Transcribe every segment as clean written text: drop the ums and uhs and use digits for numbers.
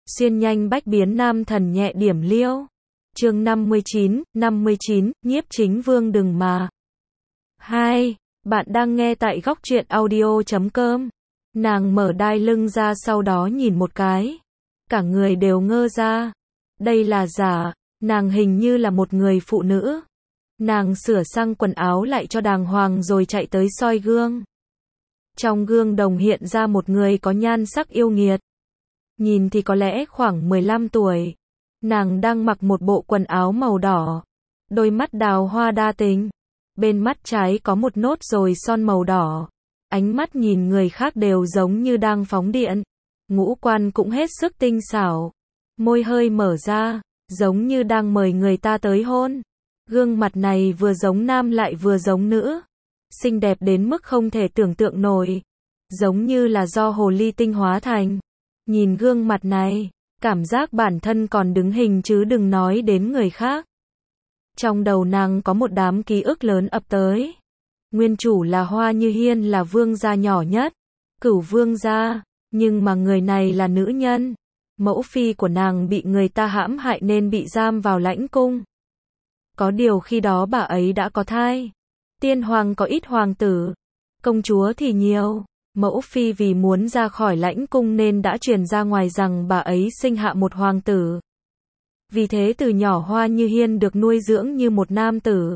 Xuyên nhanh bách biến nam thần nhẹ điểm liêu. Chương 59, Nhiếp Chính Vương đừng mà. 2. Bạn đang nghe tại góc truyện audio.com. Nàng mở đai lưng ra sau đó nhìn một cái. Cả người đều ngơ ra. Đây là giả, nàng hình như là một người phụ nữ. Nàng sửa sang quần áo lại cho đàng hoàng rồi chạy tới soi gương. Trong gương đồng hiện ra một người có nhan sắc yêu nghiệt. Nhìn thì có lẽ khoảng 15 tuổi. Nàng đang mặc một bộ quần áo màu đỏ. Đôi mắt đào hoa đa tình. Bên mắt trái có một nốt rồi son màu đỏ. Ánh mắt nhìn người khác đều giống như đang phóng điện. Ngũ quan cũng hết sức tinh xảo. Môi hơi mở ra, giống như đang mời người ta tới hôn. Gương mặt này vừa giống nam lại vừa giống nữ. Xinh đẹp đến mức không thể tưởng tượng nổi. Giống như là do hồ ly tinh hóa thành. Nhìn gương mặt này, cảm giác bản thân còn đứng hình chứ đừng nói đến người khác. Trong đầu nàng có một đám ký ức lớn ập tới. Nguyên chủ là Hoa Như Hiên là vương gia nhỏ nhất, Cửu vương gia, nhưng mà người này là nữ nhân. Mẫu phi của nàng bị người ta hãm hại nên bị giam vào lãnh cung. Có điều khi đó bà ấy đã có thai. Tiên hoàng có ít hoàng tử, công chúa thì nhiều. Mẫu phi vì muốn ra khỏi lãnh cung nên đã truyền ra ngoài rằng bà ấy sinh hạ một hoàng tử. Vì thế từ nhỏ Hoa Như Hiên được nuôi dưỡng như một nam tử.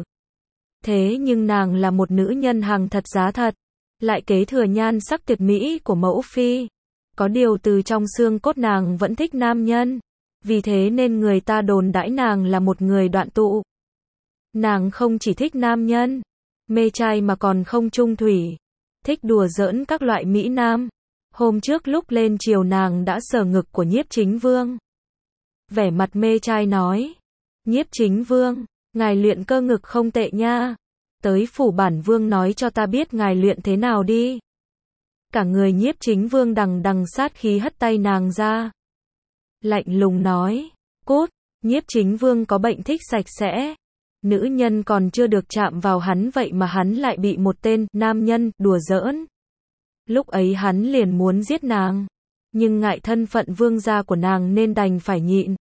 Thế nhưng nàng là một nữ nhân hàng thật giá thật, lại kế thừa nhan sắc tuyệt mỹ của mẫu phi. Có điều từ trong xương cốt nàng vẫn thích nam nhân. Vì thế nên người ta đồn đãi nàng là một người đoạn tụ. Nàng không chỉ thích nam nhân, mê trai mà còn không chung thủy. Thích đùa giỡn các loại mỹ nam. Hôm trước lúc lên triều nàng đã sờ ngực của Nhiếp Chính Vương. Vẻ mặt mê trai nói. Nhiếp Chính Vương, ngài luyện cơ ngực không tệ nha. Tới phủ bản vương nói cho ta biết ngài luyện thế nào đi. Cả người Nhiếp Chính Vương đằng đằng sát khí hất tay nàng ra. Lạnh lùng nói. Cút, Nhiếp Chính Vương có bệnh thích sạch sẽ. Nữ nhân còn chưa được chạm vào hắn vậy mà hắn lại bị một tên nam nhân đùa giỡn. Lúc ấy hắn liền muốn giết nàng, nhưng ngại thân phận vương gia của nàng nên đành phải nhịn.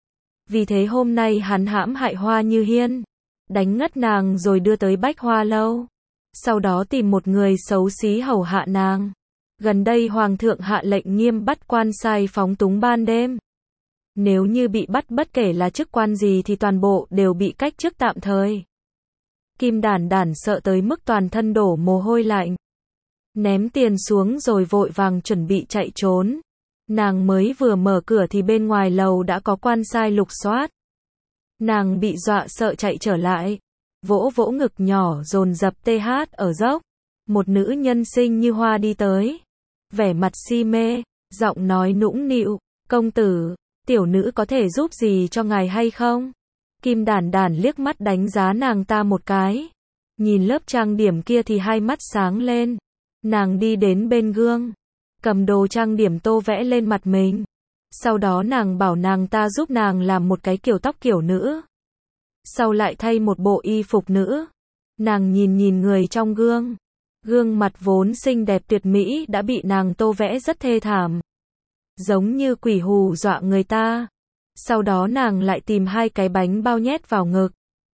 Vì thế hôm nay hắn hãm hại Hoa Như Hiên, đánh ngất nàng rồi đưa tới Bách Hoa Lâu. Sau đó tìm một người xấu xí hầu hạ nàng. Gần đây hoàng thượng hạ lệnh nghiêm bắt quan sai phóng túng ban đêm. Nếu như bị bắt bất kể là chức quan gì thì toàn bộ đều bị cách chức tạm thời. Kim Đản Đản sợ tới mức toàn thân đổ mồ hôi lạnh. Ném tiền xuống rồi vội vàng chuẩn bị chạy trốn. Nàng mới vừa mở cửa thì bên ngoài lầu đã có quan sai lục soát. Nàng bị dọa sợ chạy trở lại. Vỗ vỗ ngực nhỏ dồn dập TH ở dốc. Một nữ nhân xinh như hoa đi tới. Vẻ mặt si mê, giọng nói nũng nịu. Công tử, tiểu nữ có thể giúp gì cho ngài hay không? Kim Đản Đản liếc mắt đánh giá nàng ta một cái. Nhìn lớp trang điểm kia thì hai mắt sáng lên. Nàng đi đến bên gương, cầm đồ trang điểm tô vẽ lên mặt mình. Sau đó nàng bảo nàng ta giúp nàng làm một cái kiểu tóc kiểu nữ. Sau lại thay một bộ y phục nữ. Nàng nhìn người trong gương. Gương mặt vốn xinh đẹp tuyệt mỹ đã bị nàng tô vẽ rất thê thảm. Giống như quỷ hù dọa người ta. Sau đó nàng lại tìm hai cái bánh bao nhét vào ngực.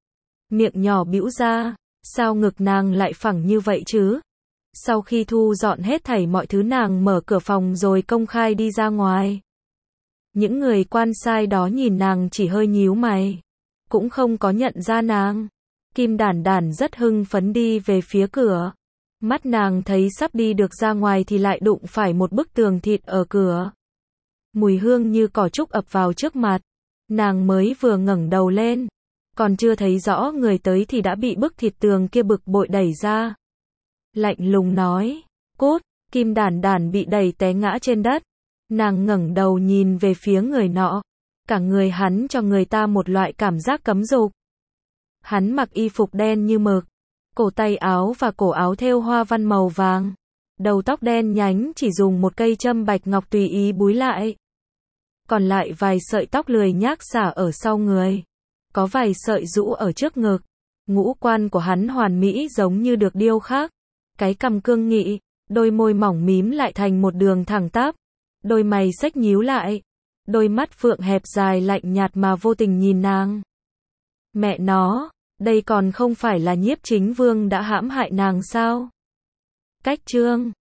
Miệng nhỏ bĩu ra. Sao ngực nàng lại phẳng như vậy chứ? Sau khi thu dọn hết thảy mọi thứ nàng mở cửa phòng rồi công khai đi ra ngoài. Những người quan sai đó nhìn nàng chỉ hơi nhíu mày. Cũng không có nhận ra nàng. Kim Đản Đản rất hưng phấn đi về phía cửa. Mắt nàng thấy sắp đi được ra ngoài thì lại đụng phải một bức tường thịt ở cửa. Mùi hương như cỏ trúc ập vào trước mặt. Nàng mới vừa ngẩng đầu lên. Còn chưa thấy rõ người tới thì đã bị bức thịt tường kia bực bội đẩy ra. Lạnh lùng nói. Cút, Kim Đản Đản bị đẩy té ngã trên đất. Nàng ngẩng đầu nhìn về phía người nọ. Cả người hắn cho người ta một loại cảm giác cấm dục. Hắn mặc y phục đen như mực. Cổ tay áo và cổ áo thêu hoa văn màu vàng. Đầu tóc đen nhánh chỉ dùng một cây châm bạch ngọc tùy ý búi lại. Còn lại vài sợi tóc lười nhác xả ở sau người. Có vài sợi rũ ở trước ngực. Ngũ quan của hắn hoàn mỹ giống như được điêu khắc. Cái cằm cương nghị, đôi môi mỏng mím lại thành một đường thẳng tắp. Đôi mày xếch nhíu lại. Đôi mắt phượng hẹp dài lạnh nhạt mà vô tình nhìn nàng. Mẹ nó, đây còn không phải là Nhiếp Chính Vương đã hãm hại nàng sao? Cách chương